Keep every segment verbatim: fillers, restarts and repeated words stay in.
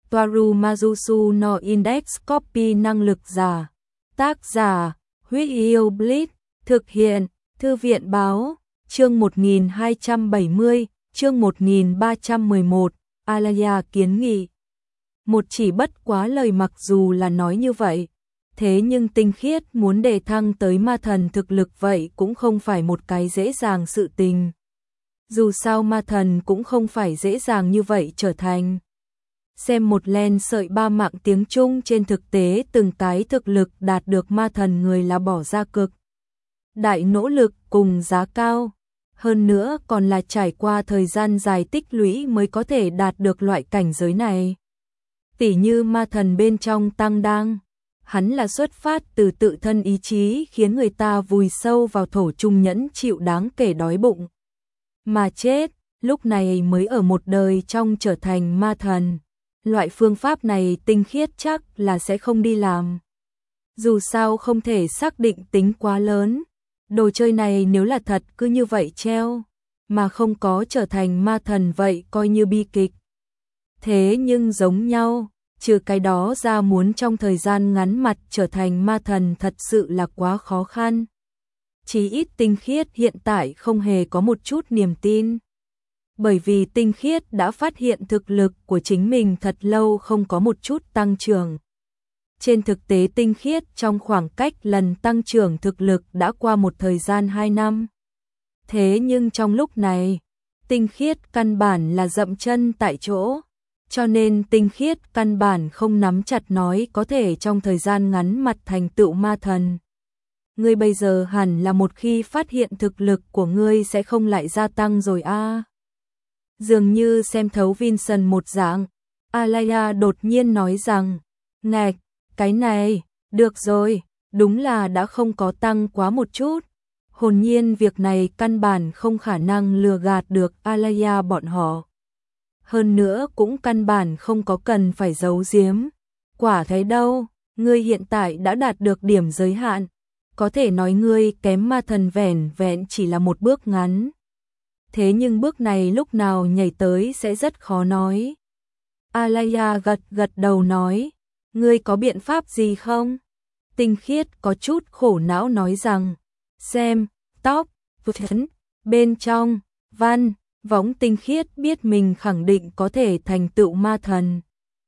Toaru Majusu no Index Copy năng lực giả. Tác giả, Huyết Yêu Blitz, thực hiện, Thư viện báo, chương một nghìn hai trăm bảy mươi, chương một nghìn ba trăm mười một, Alaya kiến nghị. Một chỉ bất quá lời mặc dù là nói như vậy, thế nhưng Tinh Khiết muốn đề thăng tới ma thần thực lực vậy cũng không phải một cái dễ dàng sự tình. Dù sao ma thần cũng không phải dễ dàng như vậy trở thành. Xem một len sợi ba mạng tiếng Trung trên thực tế từng cái thực lực đạt được ma thần người là bỏ ra cực đại nỗ lực cùng giá cao. Hơn nữa còn là trải qua thời gian dài tích lũy mới có thể đạt được loại cảnh giới này. Tỉ như ma thần bên trong Tăng Đang, hắn là xuất phát từ tự thân ý chí khiến người ta vùi sâu vào thổ chung nhẫn chịu đáng kể đói bụng mà chết, lúc này mới ở một đời trong trở thành ma thần. Loại phương pháp này Tinh Khiết chắc là sẽ không đi làm. Dù sao không thể xác định tính quá lớn. Đồ chơi này nếu là thật cứ như vậy treo, mà không có trở thành ma thần vậy coi như bi kịch. Thế nhưng giống nhau, trừ cái đó ra muốn trong thời gian ngắn mặt trở thành ma thần thật sự là quá khó khăn. Chí ít Tinh Khiết hiện tại không hề có một chút niềm tin. Bởi vì Tinh Khiết đã phát hiện thực lực của chính mình thật lâu không có một chút tăng trưởng. Trên thực tế Tinh Khiết trong khoảng cách lần tăng trưởng thực lực đã qua một thời gian hai năm. Thế nhưng trong lúc này, Tinh Khiết căn bản là dậm chân tại chỗ. Cho nên Tinh Khiết căn bản không nắm chặt nói có thể trong thời gian ngắn mặt thành tựu ma thần. Ngươi bây giờ hẳn là một khi phát hiện thực lực của ngươi sẽ không lại gia tăng rồi a. À. Dường như xem thấu Vincent một dạng, Alaya đột nhiên nói rằng, ngạch, cái này, được rồi, đúng là đã không có tăng quá một chút. Hồn nhiên việc này căn bản không khả năng lừa gạt được Alaya bọn họ. Hơn nữa cũng căn bản không có cần phải giấu giếm. Quả thấy đâu, ngươi hiện tại đã đạt được điểm giới hạn. Có thể nói ngươi kém ma thần vẻn vẹn chỉ là một bước ngắn. Thế nhưng bước này lúc nào nhảy tới sẽ rất khó nói. Alaya gật gật đầu nói, ngươi có biện pháp gì không? Tinh Khiết có chút khổ não nói rằng, xem, tóc, phấn, bên trong, văn, võng. Tinh Khiết biết mình khẳng định có thể thành tựu ma thần.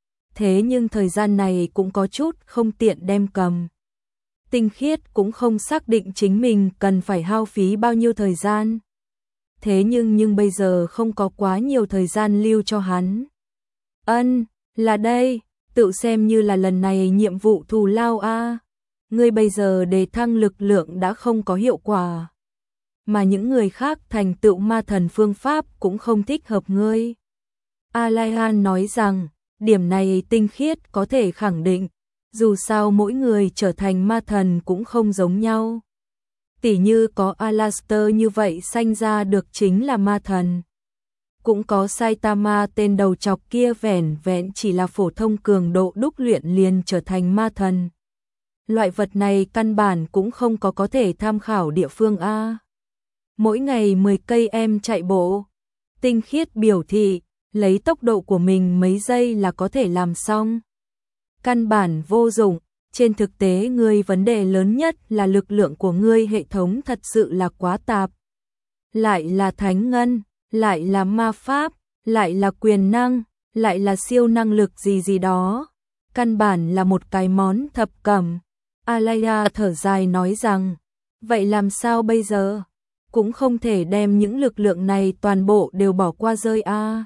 Thế nhưng thời gian này cũng có chút không tiện đem cầm. Tinh Khiết cũng không xác định chính mình cần phải hao phí bao nhiêu thời gian. Thế nhưng nhưng bây giờ không có quá nhiều thời gian lưu cho hắn. Ân, là đây, tự xem như là lần này nhiệm vụ thù lao a. À. Ngươi bây giờ đề thăng lực lượng đã không có hiệu quả. Mà những người khác thành tựu ma thần phương pháp cũng không thích hợp ngươi. Alaihan nói rằng, điểm này Tinh Khiết có thể khẳng định. Dù sao mỗi người trở thành ma thần cũng không giống nhau. Tỉ như có Alastair như vậy sanh ra được chính là ma thần. Cũng có Saitama tên đầu chọc kia vẻn vẹn chỉ là phổ thông cường độ đúc luyện liền trở thành ma thần. Loại vật này căn bản cũng không có có thể tham khảo địa phương A. Mỗi ngày mười cây em chạy bộ. Tinh Khiết biểu thị, lấy tốc độ của mình mấy giây là có thể làm xong. Căn bản vô dụng. Trên thực tế ngươi vấn đề lớn nhất là lực lượng của ngươi hệ thống thật sự là quá tạp. Lại là thánh ngân, lại là ma pháp, lại là quyền năng, lại là siêu năng lực gì gì đó. Căn bản là một cái món thập cẩm. Alaya thở dài nói rằng, vậy làm sao bây giờ? Cũng không thể đem những lực lượng này toàn bộ đều bỏ qua rơi a. À.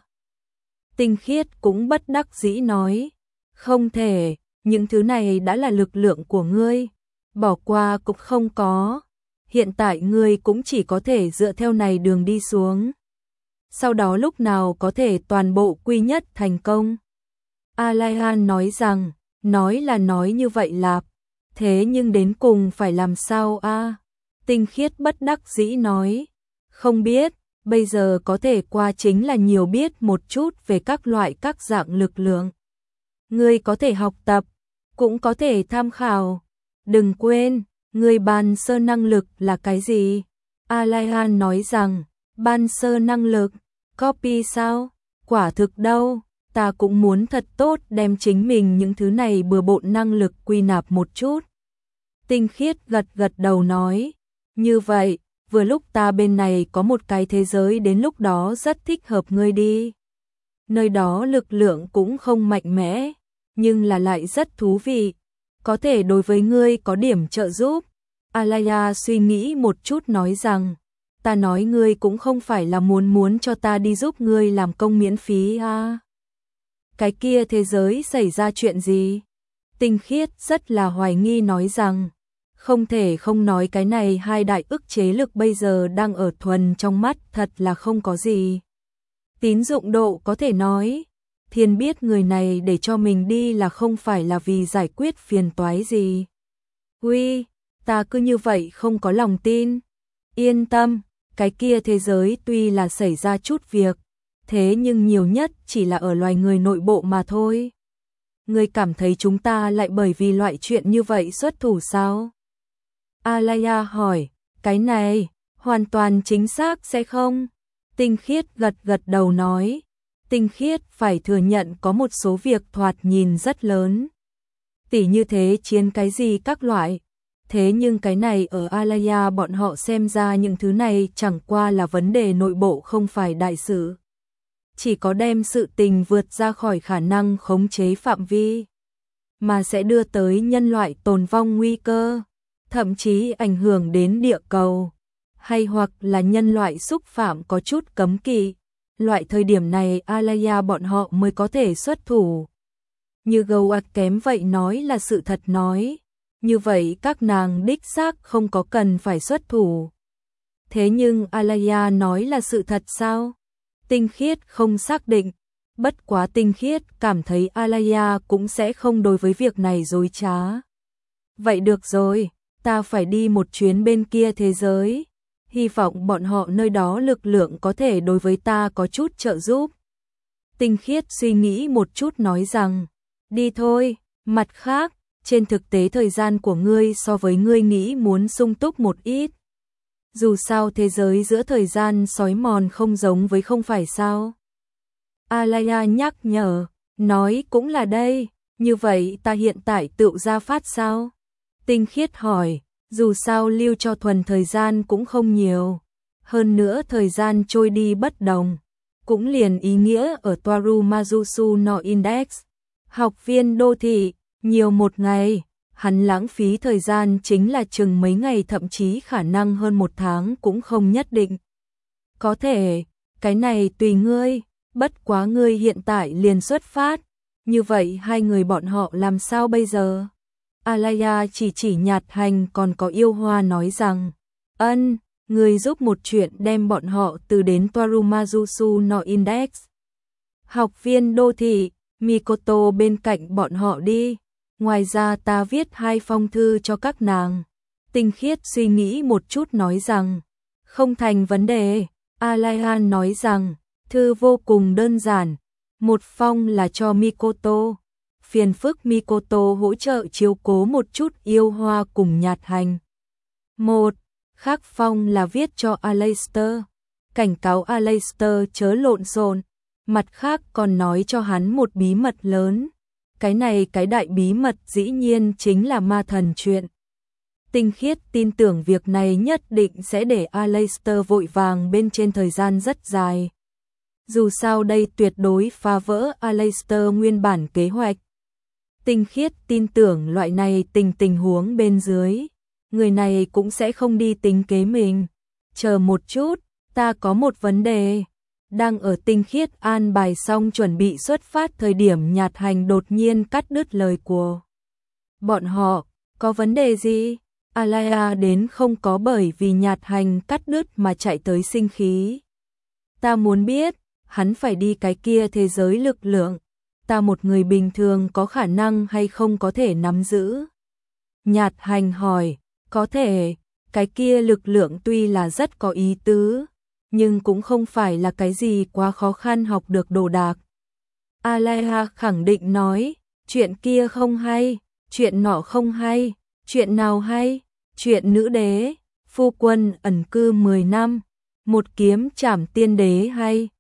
Tinh Khiết cũng bất đắc dĩ nói, không thể. Những thứ này đã là lực lượng của ngươi, bỏ qua cũng không có. Hiện tại ngươi cũng chỉ có thể dựa theo này đường đi xuống. Sau đó lúc nào có thể toàn bộ quy nhất thành công. Alaihan nói rằng, nói là nói như vậy lạp, thế nhưng đến cùng phải làm sao a? À? Tinh Khiết bất đắc dĩ nói, không biết, bây giờ có thể qua chính là nhiều biết một chút về các loại các dạng lực lượng. Ngươi có thể học tập, cũng có thể tham khảo. Đừng quên, ngươi ban sơ năng lực là cái gì? Alaihan nói rằng, ban sơ năng lực, copy sao? Quả thực đâu, ta cũng muốn thật tốt đem chính mình những thứ này bừa bộn năng lực quy nạp một chút. Tinh Khiết gật gật đầu nói, như vậy, vừa lúc ta bên này có một cái thế giới đến lúc đó rất thích hợp ngươi đi. Nơi đó lực lượng cũng không mạnh mẽ, nhưng là lại rất thú vị, có thể đối với ngươi có điểm trợ giúp. Alaya suy nghĩ một chút nói rằng, ta nói ngươi cũng không phải là muốn muốn cho ta đi giúp ngươi làm công miễn phí à. Cái kia thế giới xảy ra chuyện gì? Tinh Khiết rất là hoài nghi nói rằng, không thể không nói cái này hai đại ức chế lực bây giờ đang ở thuần trong mắt thật là không có gì. Tín dụng độ có thể nói, Thiên biết người này để cho mình đi là không phải là vì giải quyết phiền toái gì. Uy, ta cứ như vậy không có lòng tin. Yên tâm, cái kia thế giới tuy là xảy ra chút việc, thế nhưng nhiều nhất chỉ là ở loài người nội bộ mà thôi. Ngươi cảm thấy chúng ta lại bởi vì loại chuyện như vậy xuất thủ sao? Alaya hỏi, cái này, hoàn toàn chính xác sẽ không? Tinh Khiết gật gật đầu nói, Tinh Khiết phải thừa nhận có một số việc thoạt nhìn rất lớn. Tỉ như thế chiến cái gì các loại. Thế nhưng cái này ở Alaya bọn họ xem ra những thứ này chẳng qua là vấn đề nội bộ không phải đại sự. Chỉ có đem sự tình vượt ra khỏi khả năng khống chế phạm vi, mà sẽ đưa tới nhân loại tồn vong nguy cơ, thậm chí ảnh hưởng đến địa cầu, hay hoặc là nhân loại xúc phạm có chút cấm kỵ. Loại thời điểm này Alaya bọn họ mới có thể xuất thủ. Như Gâu kém vậy nói là sự thật nói, như vậy các nàng đích xác không có cần phải xuất thủ. Thế nhưng Alaya nói là sự thật sao? Tinh Khiết không xác định, bất quá Tinh Khiết cảm thấy Alaya cũng sẽ không đối với việc này dối trá. Vậy được rồi, ta phải đi một chuyến bên kia thế giới, hy vọng bọn họ nơi đó lực lượng có thể đối với ta có chút trợ giúp. Tinh Khiết suy nghĩ một chút nói rằng, đi thôi, mặt khác, trên thực tế thời gian của ngươi so với ngươi nghĩ muốn sung túc một ít. Dù sao thế giới giữa thời gian sói mòn không giống với không phải sao? Alaya nhắc nhở, nói cũng là đây, như vậy ta hiện tại tự ra phát sao? Tinh Khiết hỏi, dù sao lưu cho thuần thời gian cũng không nhiều, hơn nữa thời gian trôi đi bất đồng, cũng liền ý nghĩa ở Toaru Majusu no Index, học viên đô thị, nhiều một ngày. Hắn lãng phí thời gian chính là chừng mấy ngày thậm chí khả năng hơn một tháng cũng không nhất định. Có thể, cái này tùy ngươi, bất quá ngươi hiện tại liền xuất phát, như vậy hai người bọn họ làm sao bây giờ? Alaya chỉ chỉ Nhạt Hành còn có Yêu Hoa nói rằng, ân, ngươi giúp một chuyện đem bọn họ từ đến Toaru Majusu no Index. Học viên đô thị, Mikoto bên cạnh bọn họ đi. Ngoài ra ta viết hai phong thư cho các nàng. Tinh Khiết suy nghĩ một chút nói rằng, không thành vấn đề. Alaya nói rằng, thư vô cùng đơn giản. Một phong là cho Mikoto. Phiền phức Mikoto hỗ trợ chiếu cố một chút Yêu Hoa cùng Nhạt Hành. Một, khác phong là viết cho Aleister. Cảnh cáo Aleister chớ lộn xộn. Mặt khác còn nói cho hắn một bí mật lớn. Cái này cái đại bí mật dĩ nhiên chính là ma thần chuyện. Tinh Khiết tin tưởng việc này nhất định sẽ để Aleister vội vàng bên trên thời gian rất dài. Dù sao đây tuyệt đối phá vỡ Aleister nguyên bản kế hoạch. Tinh Khiết tin tưởng loại này tình tình huống bên dưới, người này cũng sẽ không đi tính kế mình. Chờ một chút, ta có một vấn đề. Đang ở Tinh Khiết an bài xong chuẩn bị xuất phát thời điểm Nhạt Hành đột nhiên cắt đứt lời của bọn họ. Có vấn đề gì? Alaya đến không có bởi vì Nhạt Hành cắt đứt mà chạy tới sinh khí. Ta muốn biết, hắn phải đi cái kia thế giới lực lượng. Ta một người bình thường có khả năng hay không có thể nắm giữ? Nhạt Hành hỏi, có thể, cái kia lực lượng tuy là rất có ý tứ, nhưng cũng không phải là cái gì quá khó khăn học được đồ đạc. Alaya khẳng định nói, chuyện kia không hay, chuyện nọ không hay, chuyện nào hay, chuyện nữ đế, phu quân ẩn cư mười năm, một kiếm trảm tiên đế hay,